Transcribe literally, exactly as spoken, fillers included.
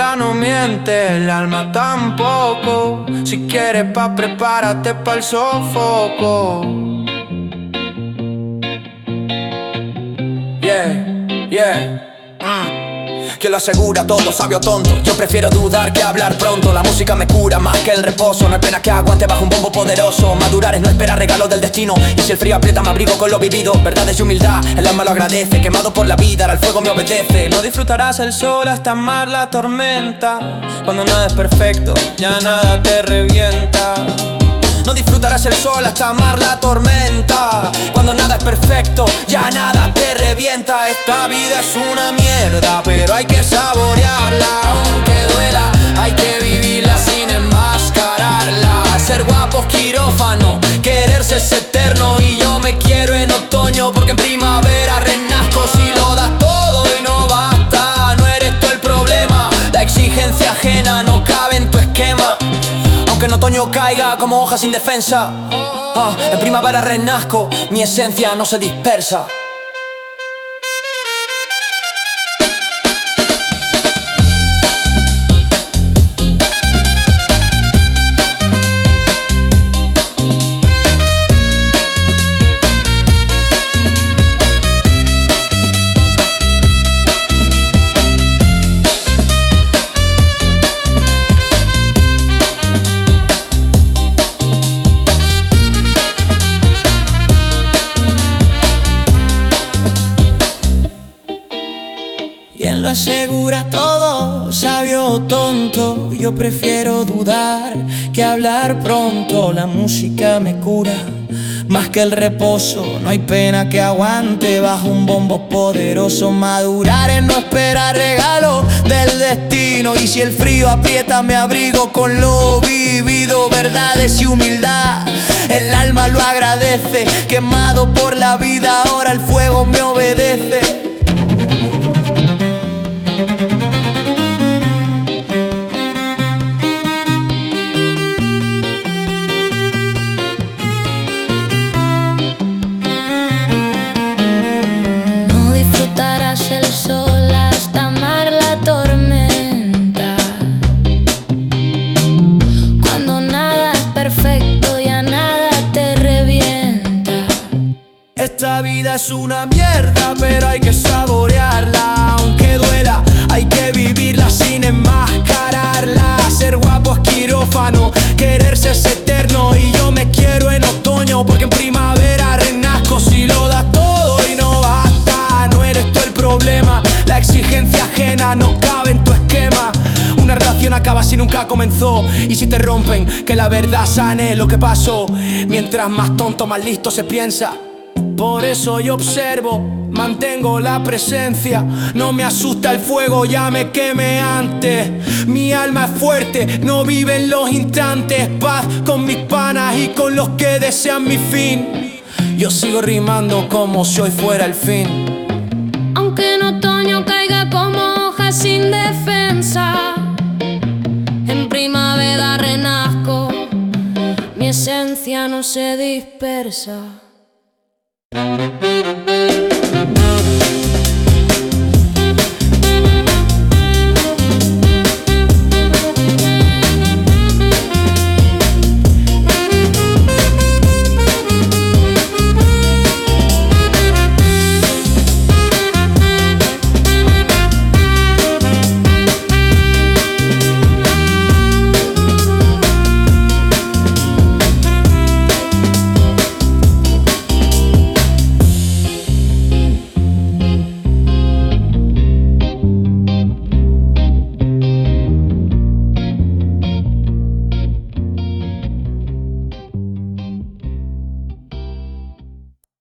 cara no miente, el alma tampoco. Si quieres pa' prepárate pa'l sofoco. Yeah, yeah. Mm. ¿Quién lo asegura? Todo sabio o tonto. Yo prefiero dudar que hablar pronto. La música me cura más que el reposo. No hay pena que aguante bajo un bombo poderoso. Madurar es no esperar regalos del destino. Y si el frío aprieta me abrigo con lo vivido. Verdades y humildad, el alma lo agradece. Quemado por la vida, ahora el fuego me obedece. No disfrutarás el sol hasta amar la tormenta. Cuando nada es perfecto, ya nada te revienta. No disfrutarás el sol hasta amar la tormenta. Cuando nada es perfecto, ya nada te revienta. Esta vida es una mierda, pero hay que saborearla. Aunque duela, hay que vivirla sin enmascararla. Ser guapo es quirófano, quererse es eterno. Y yo me quiero en otoño, porque en primavera renazco. Si lo das todo y no basta, no eres tú el problema. La exigencia ajena no cabe en tu esquema. Aunque en otoño caiga como hoja sin defensa, ah, en primavera renazco, mi esencia no se dispersa. ¿Quién lo asegura? Todo, sabio o tonto. Yo prefiero dudar que hablar pronto. La música me cura más que el reposo. No hay pena que aguante bajo un bombo poderoso. Madurar es no esperar regalos del destino. Y si el frío aprieta me abrigo con lo vivido. Verdades y humildad, el alma lo agradece. Quemado por la vida, ahora el fuego me obedece. El sol hasta amar la tormenta. Cuando nada es perfecto, ya nada te revienta. Esta vida es una mierda, pero hay que saborearla. Aunque duela, hay que vivirla sin enmascararla. Ser guapo es quirófano, quererse es eterno. Y yo me quiero en otoño, porque en primavera renazco. Si lo das todo y no basta, no eres tú el problema. La exigencia ajena no cabe en tu esquema. Una relación acaba si nunca comenzó. Y si te rompen, que la verdad sane lo que pasó. Mientras más tonto, más listo se piensa. Por eso yo observo, mantengo la presencia. No me asusta el fuego, ya me quemé antes. Mi alma es fuerte, no vive en los instantes. Paz con mis panas y con los que desean mi fin. Yo sigo rimando como si hoy fuera el fin. Aunque en otoño caiga como hoja sin defensa, en primavera renazco, mi esencia no se dispersa.